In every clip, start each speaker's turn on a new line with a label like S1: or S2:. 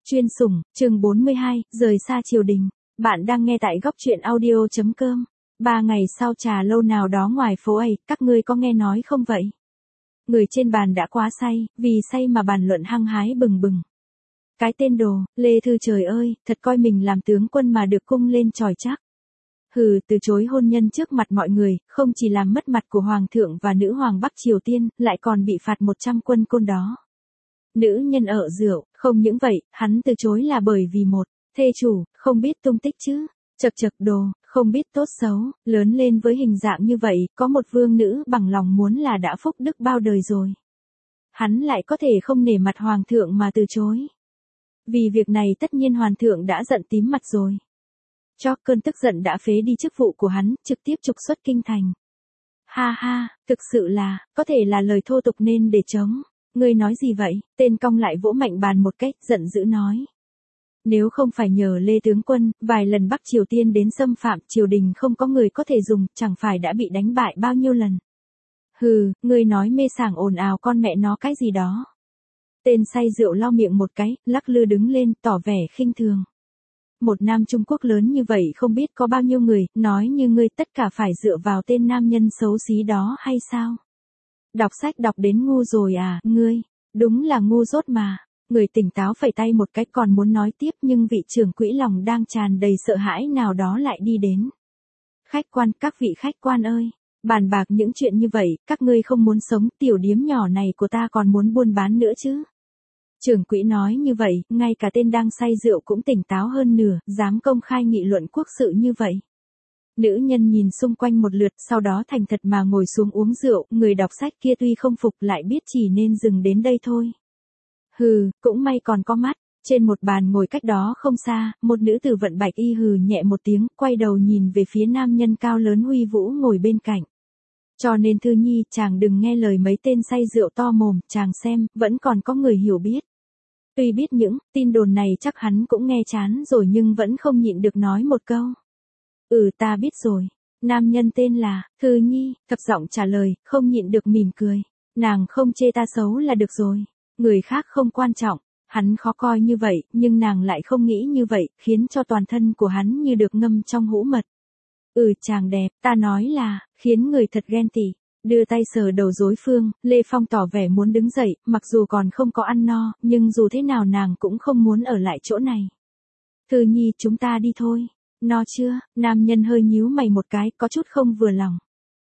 S1: Chuyên sủng, chương 42, rời xa triều đình. Bạn đang nghe tại góc truyện audio.com. 3 ngày sau trà lâu nào đó ngoài phố ấy, các ngươi có nghe nói không vậy? Người trên bàn đã quá say, vì say mà bàn luận hăng hái bừng bừng. Cái tên đồ, Lê Thư trời ơi, thật coi mình làm tướng quân mà được cung lên chòi chắc. Hừ, từ chối hôn nhân trước mặt mọi người, không chỉ làm mất mặt của Hoàng thượng và nữ hoàng Bắc Triều Tiên, lại còn bị phạt 100 quân côn đó. Nữ nhân ở rượu, không những vậy, hắn từ chối là bởi vì một, thê chủ, không biết tung tích chứ, chật chật đồ, không biết tốt xấu, lớn lên với hình dạng như vậy, có một vương nữ bằng lòng muốn là đã phúc đức bao đời rồi. Hắn lại có thể không nể mặt hoàng thượng mà từ chối. Vì việc này tất nhiên hoàng thượng đã giận tím mặt rồi. Cho cơn tức giận đã phế đi chức vụ của hắn, trực tiếp trục xuất kinh thành. Ha ha, thực sự là, có thể là lời thô tục nên để chống. Ngươi nói gì vậy? Tên cong lại vỗ mạnh bàn một cách, giận dữ nói. Nếu không phải nhờ Lê tướng quân, vài lần Bắc Triều Tiên đến xâm phạm triều đình không có người có thể dùng, chẳng phải đã bị đánh bại bao nhiêu lần. Hừ, ngươi nói mê sảng ồn ào con mẹ nó cái gì đó. Tên say rượu lau miệng một cái, lắc lư đứng lên, tỏ vẻ khinh thường. Một nam Trung Quốc lớn như vậy không biết có bao nhiêu người, nói như ngươi tất cả phải dựa vào tên nam nhân xấu xí đó hay sao? Đọc sách đọc đến ngu rồi à, ngươi, đúng là ngu dốt mà. Người tỉnh táo phẩy tay một cái còn muốn nói tiếp nhưng vị trưởng quỹ lòng đang tràn đầy sợ hãi nào đó lại đi đến. Khách quan, các vị khách quan ơi, bàn bạc những chuyện như vậy, các ngươi không muốn sống, tiểu điếm nhỏ này của ta còn muốn buôn bán nữa chứ. Trưởng quỹ nói như vậy, ngay cả tên đang say rượu cũng tỉnh táo hơn nửa, dám công khai nghị luận quốc sự như vậy. Nữ nhân nhìn xung quanh một lượt, sau đó thành thật mà ngồi xuống uống rượu, người đọc sách kia tuy không phục lại biết chỉ nên dừng đến đây thôi. Hừ, cũng may còn có mắt. Trên một bàn ngồi cách đó không xa, một nữ tử vận bạch y hừ nhẹ một tiếng, quay đầu nhìn về phía nam nhân cao lớn uy vũ ngồi bên cạnh. Cho nên Thư Nhi, chàng đừng nghe lời mấy tên say rượu to mồm, chàng xem, vẫn còn có người hiểu biết. Tuy biết những tin đồn này chắc hắn cũng nghe chán rồi nhưng vẫn không nhịn được nói một câu. Ta biết rồi. Nam nhân tên là Thư Nhi, thấp giọng trả lời, không nhịn được mỉm cười. Nàng không chê ta xấu là được rồi. Người khác không quan trọng. Hắn khó coi như vậy, nhưng nàng lại không nghĩ như vậy, khiến cho toàn thân của hắn như được ngâm trong hũ mật. Chàng đẹp, ta nói là, khiến người thật ghen tị. Đưa tay sờ đầu đối phương, Lê Phong tỏ vẻ muốn đứng dậy, mặc dù còn không có ăn no, nhưng dù thế nào nàng cũng không muốn ở lại chỗ này. Thư Nhi, chúng ta đi thôi. No chưa? Nam nhân hơi nhíu mày một cái, có chút không vừa lòng.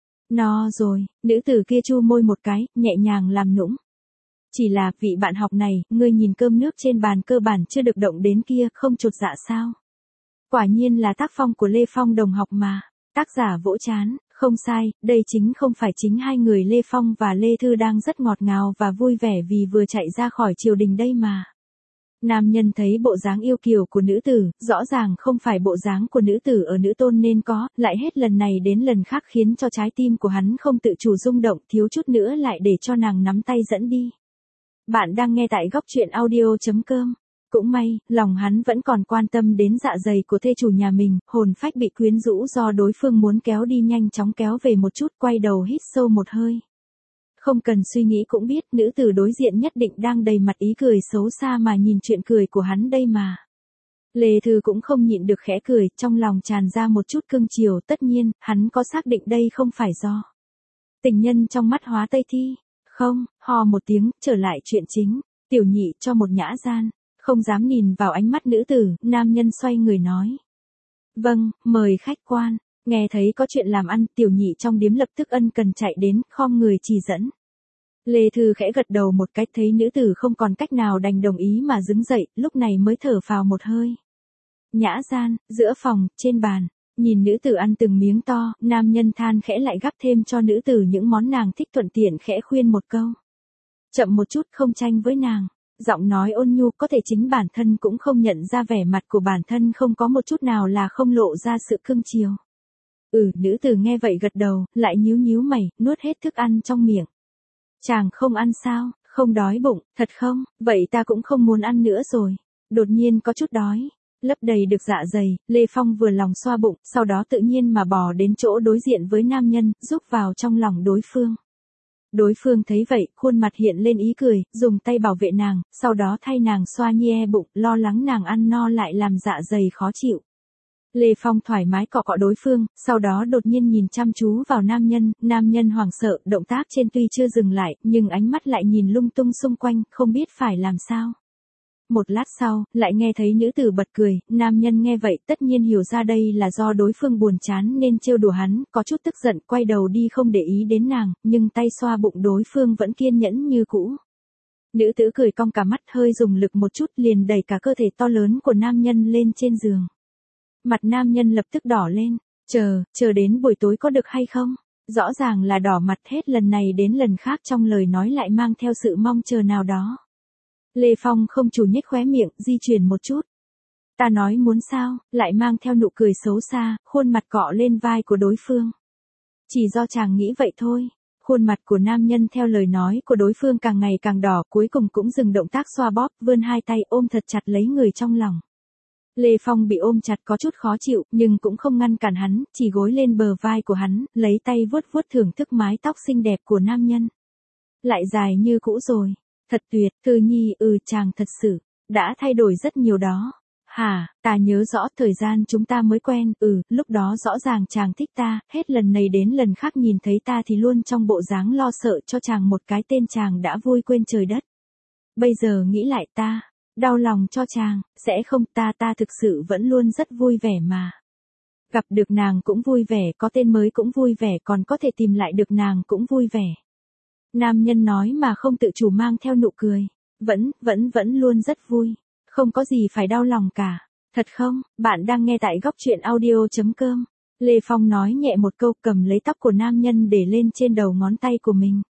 S1: No rồi, nữ tử kia chu môi một cái, nhẹ nhàng làm nũng. Chỉ là, vị bạn học này, ngươi nhìn cơm nước trên bàn cơ bản chưa được động đến kia, không chột dạ sao? Quả nhiên là tác phong của Lê Phong đồng học mà. Tác giả vỗ trán, không sai, đây không phải chính hai người Lê Phong và Lê Thư đang rất ngọt ngào và vui vẻ vì vừa chạy ra khỏi triều đình đây mà. Nam nhân thấy bộ dáng yêu kiều của nữ tử, rõ ràng không phải bộ dáng của nữ tử ở nữ tôn nên có, lại hết lần này đến lần khác khiến cho trái tim của hắn không tự chủ rung động, thiếu chút nữa lại để cho nàng nắm tay dẫn đi. Bạn đang nghe tại góc truyện audio.com. Cũng may, lòng hắn vẫn còn quan tâm đến dạ dày của thê chủ nhà mình, hồn phách bị quyến rũ do đối phương muốn kéo đi nhanh chóng kéo về một chút, quay đầu hít sâu một hơi. Không cần suy nghĩ cũng biết nữ tử đối diện nhất định đang đầy mặt ý cười xấu xa mà nhìn chuyện cười của hắn đây mà. Lê Thư cũng không nhịn được khẽ cười, trong lòng tràn ra một chút cưng chiều, tất nhiên, hắn có xác định đây không phải do tình nhân trong mắt hóa tây thi. Không, hò một tiếng, trở lại chuyện chính, tiểu nhị cho một nhã gian. Không dám nhìn vào ánh mắt nữ tử, nam nhân xoay người nói. Vâng, mời khách quan. Nghe thấy có chuyện làm ăn, tiểu nhị trong điếm lập tức ân cần chạy đến, khom người chỉ dẫn. Lê Thư khẽ gật đầu một cái, thấy nữ tử không còn cách nào đành đồng ý mà đứng dậy, lúc này mới thở phào một hơi. Nhã gian, giữa phòng, trên bàn, nhìn nữ tử ăn từng miếng to, nam nhân than khẽ lại gắp thêm cho nữ tử những món nàng thích, thuận tiện khẽ khuyên một câu. Chậm một chút, không tranh với nàng. Giọng nói ôn nhu, có thể chính bản thân cũng không nhận ra vẻ mặt của bản thân không có một chút nào là không lộ ra sự cưng chiều. Nữ tử nghe vậy gật đầu, lại nhíu nhíu mày, nuốt hết thức ăn trong miệng. Chàng không ăn sao, không đói bụng, thật không, vậy ta cũng không muốn ăn nữa rồi. Đột nhiên có chút đói, lấp đầy được dạ dày, Lê Phong vừa lòng xoa bụng, sau đó tự nhiên mà bò đến chỗ đối diện với nam nhân, giúp vào trong lòng đối phương. Đối phương thấy vậy, khuôn mặt hiện lên ý cười, dùng tay bảo vệ nàng, sau đó thay nàng xoa nhie bụng, lo lắng nàng ăn no lại làm dạ dày khó chịu. Lê Phong thoải mái cọ cọ đối phương, sau đó đột nhiên nhìn chăm chú vào nam nhân hoảng sợ, động tác trên tuy chưa dừng lại, nhưng ánh mắt lại nhìn lung tung xung quanh, không biết phải làm sao. Một lát sau, lại nghe thấy nữ tử bật cười, nam nhân nghe vậy tất nhiên hiểu ra đây là do đối phương buồn chán nên trêu đùa hắn, có chút tức giận, quay đầu đi không để ý đến nàng, nhưng tay xoa bụng đối phương vẫn kiên nhẫn như cũ. Nữ tử cười cong cả mắt, hơi dùng lực một chút liền đẩy cả cơ thể to lớn của nam nhân lên trên giường. Mặt nam nhân lập tức đỏ lên, chờ đến buổi tối có được hay không? Rõ ràng là đỏ mặt hết lần này đến lần khác trong lời nói lại mang theo sự mong chờ nào đó. Lê Phong không chủ nhếch khóe miệng, di chuyển một chút. Ta nói muốn sao, lại mang theo nụ cười xấu xa, khuôn mặt cọ lên vai của đối phương. Chỉ do chàng nghĩ vậy thôi. Khuôn mặt của nam nhân theo lời nói của đối phương càng ngày càng đỏ, cuối cùng cũng dừng động tác xoa bóp, vươn hai tay ôm thật chặt lấy người trong lòng. Lê Phong bị ôm chặt có chút khó chịu, nhưng cũng không ngăn cản hắn, chỉ gối lên bờ vai của hắn, lấy tay vuốt vuốt thưởng thức mái tóc xinh đẹp của nam nhân. Lại dài như cũ rồi. Thật tuyệt, Thư Nhi, chàng thật sự, đã thay đổi rất nhiều đó. Hả, ta nhớ rõ thời gian chúng ta mới quen, lúc đó rõ ràng chàng thích ta, hết lần này đến lần khác nhìn thấy ta thì luôn trong bộ dáng lo sợ cho chàng một cái tên chàng đã vui quên trời đất. Bây giờ nghĩ lại ta, đau lòng cho chàng, sẽ không ta thực sự vẫn luôn rất vui vẻ mà. Gặp được nàng cũng vui vẻ, có tên mới cũng vui vẻ, còn có thể tìm lại được nàng cũng vui vẻ. Nam nhân nói mà không tự chủ mang theo nụ cười. Vẫn luôn rất vui. Không có gì phải đau lòng cả. Thật không, bạn đang nghe tại góc truyện audio.com. Lê Phong nói nhẹ một câu, cầm lấy tóc của nam nhân để lên trên đầu ngón tay của mình.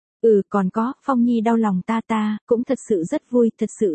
S1: Còn có, Phong Nhi đau lòng ta, cũng thật sự rất vui, thật sự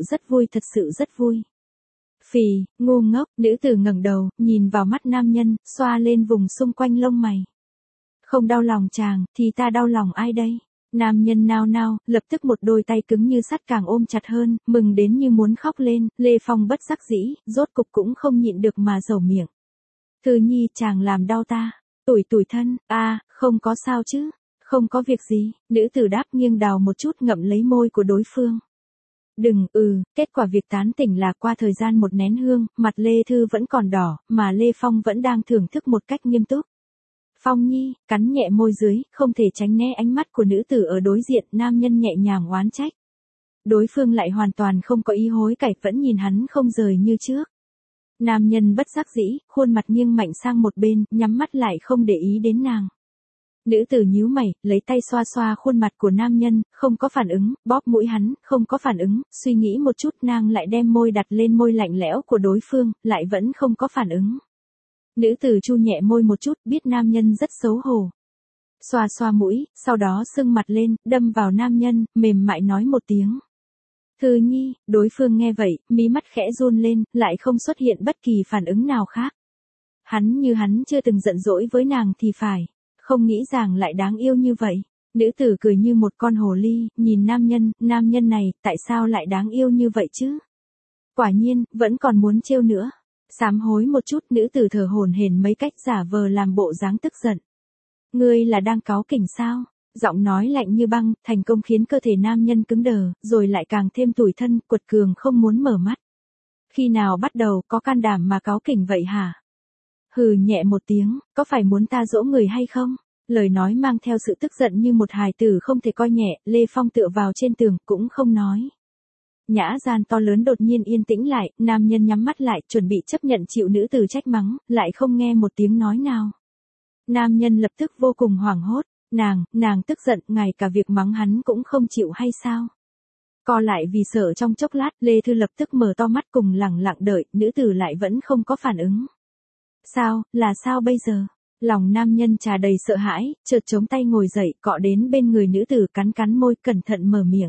S1: rất vui. Phì, ngu ngốc, nữ tử ngẩng đầu, nhìn vào mắt nam nhân, xoa lên vùng xung quanh lông mày. Không đau lòng chàng, thì ta đau lòng ai đây? Nam nhân nao nao, lập tức một đôi tay cứng như sắt càng ôm chặt hơn, mừng đến như muốn khóc lên, Lê Phong bất đắc dĩ, rốt cục cũng không nhịn được mà dầu miệng. Thư Nhi, chàng làm đau ta, tủi thân, không có sao chứ, không có việc gì, nữ tử đáp nghiêng đào một chút ngậm lấy môi của đối phương. Đừng, kết quả việc tán tỉnh là qua thời gian một nén hương, mặt Lê Thư vẫn còn đỏ, mà Lê Phong vẫn đang thưởng thức một cách nghiêm túc. Phong Nhi, cắn nhẹ môi dưới, không thể tránh né ánh mắt của nữ tử ở đối diện, nam nhân nhẹ nhàng oán trách. Đối phương lại hoàn toàn không có ý hối cải, vẫn nhìn hắn không rời như trước. Nam nhân bất đắc dĩ, khuôn mặt nghiêng mạnh sang một bên, nhắm mắt lại không để ý đến nàng. Nữ tử nhíu mày, lấy tay xoa xoa khuôn mặt của nam nhân, không có phản ứng, bóp mũi hắn, không có phản ứng, suy nghĩ một chút nàng lại đem môi đặt lên môi lạnh lẽo của đối phương, lại vẫn không có phản ứng. Nữ tử chu nhẹ môi một chút, biết nam nhân rất xấu hổ. Xoa xoa mũi, sau đó sưng mặt lên, đâm vào nam nhân, mềm mại nói một tiếng. Thư Nhi, đối phương nghe vậy, mí mắt khẽ run lên, lại không xuất hiện bất kỳ phản ứng nào khác. Hắn chưa từng giận dỗi với nàng thì phải, không nghĩ rằng lại đáng yêu như vậy. Nữ tử cười như một con hồ ly, nhìn nam nhân này, tại sao lại đáng yêu như vậy chứ? Quả nhiên, vẫn còn muốn trêu nữa. Sám hối một chút, nữ tử thở hổn hển mấy cách giả vờ làm bộ dáng tức giận. Ngươi là đang cáu kỉnh sao? Giọng nói lạnh như băng, thành công khiến cơ thể nam nhân cứng đờ, rồi lại càng thêm tủi thân, quật cường không muốn mở mắt. Khi nào bắt đầu có can đảm mà cáu kỉnh vậy hả? Hừ nhẹ một tiếng, có phải muốn ta dỗ người hay không? Lời nói mang theo sự tức giận như một hài tử không thể coi nhẹ, Lê Phong tựa vào trên tường, cũng không nói. Nhã gian to lớn đột nhiên yên tĩnh lại, nam nhân nhắm mắt lại, chuẩn bị chấp nhận chịu nữ tử trách mắng, lại không nghe một tiếng nói nào. Nam nhân lập tức vô cùng hoảng hốt, nàng tức giận, ngay cả việc mắng hắn cũng không chịu hay sao? Co lại vì sợ trong chốc lát, Lê Thư lập tức mở to mắt cùng lẳng lặng đợi, nữ tử lại vẫn không có phản ứng. Sao bây giờ? Lòng nam nhân trà đầy sợ hãi, chợt chống tay ngồi dậy, cọ đến bên người nữ tử cắn môi, cẩn thận mở miệng.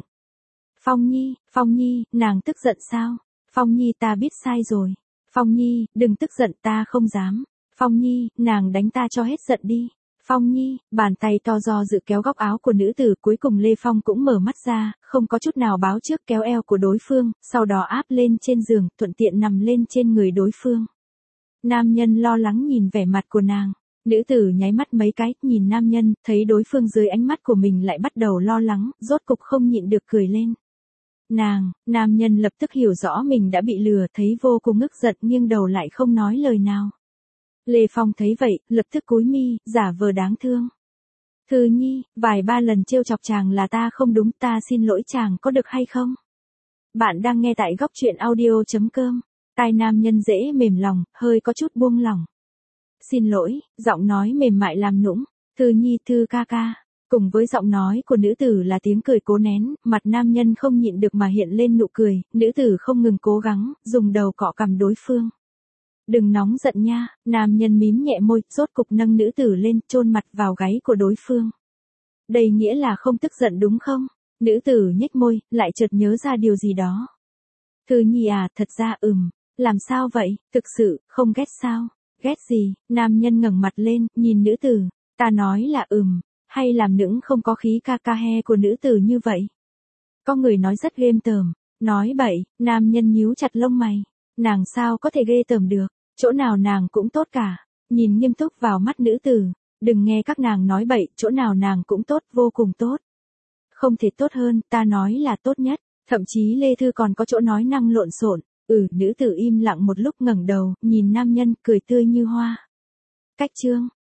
S1: Phong Nhi, nàng tức giận sao? Phong Nhi, ta biết sai rồi. Phong Nhi, đừng tức giận, ta không dám. Phong Nhi, nàng đánh ta cho hết giận đi. Phong Nhi, bàn tay to do dự kéo góc áo của nữ tử, cuối cùng Lê Phong cũng mở mắt ra, không có chút nào báo trước, kéo eo của đối phương, sau đó áp lên trên giường, thuận tiện nằm lên trên người đối phương. Nam nhân lo lắng nhìn vẻ mặt của nàng. Nữ tử nháy mắt mấy cái, nhìn nam nhân, thấy đối phương dưới ánh mắt của mình lại bắt đầu lo lắng, rốt cục không nhịn được cười lên. Nam nhân lập tức hiểu rõ mình đã bị lừa, thấy vô cùng tức giận nghiêng đầu lại không nói lời nào. Lê Phong thấy vậy, lập tức cúi mi, giả vờ đáng thương. Thư Nhi, vài ba lần trêu chọc chàng là ta không đúng, ta xin lỗi chàng có được hay không? Bạn đang nghe tại góc truyện audio.com. Tai nam nhân dễ mềm lòng, hơi có chút buông lỏng. Xin lỗi, giọng nói mềm mại làm nũng. Thư Nhi, Thư ca ca. Cùng với giọng nói của nữ tử là tiếng cười cố nén, mặt nam nhân không nhịn được mà hiện lên nụ cười, nữ tử không ngừng cố gắng, dùng đầu cọ cằm đối phương. Đừng nóng giận nha, nam nhân mím nhẹ môi, rốt cục nâng nữ tử lên, chôn mặt vào gáy của đối phương. Đây nghĩa là không tức giận đúng không? Nữ tử nhếch môi, lại chợt nhớ ra điều gì đó. Thư Nhi à, thật ra làm sao vậy, thực sự, không ghét sao? Ghét gì? Nam nhân ngẩng mặt lên, nhìn nữ tử, ta nói là hay làm nũng không có khí ca ca he của nữ tử như vậy. Có người nói rất ghê tởm, nói bậy, nam nhân nhíu chặt lông mày, nàng sao có thể ghê tởm được, chỗ nào nàng cũng tốt cả, nhìn nghiêm túc vào mắt nữ tử, đừng nghe các nàng nói bậy, chỗ nào nàng cũng tốt, vô cùng tốt. Không thể tốt hơn, ta nói là tốt nhất, thậm chí Lê Thư còn có chỗ nói năng lộn xộn. Nữ tử im lặng một lúc ngẩng đầu, nhìn nam nhân, cười tươi như hoa. Cách chương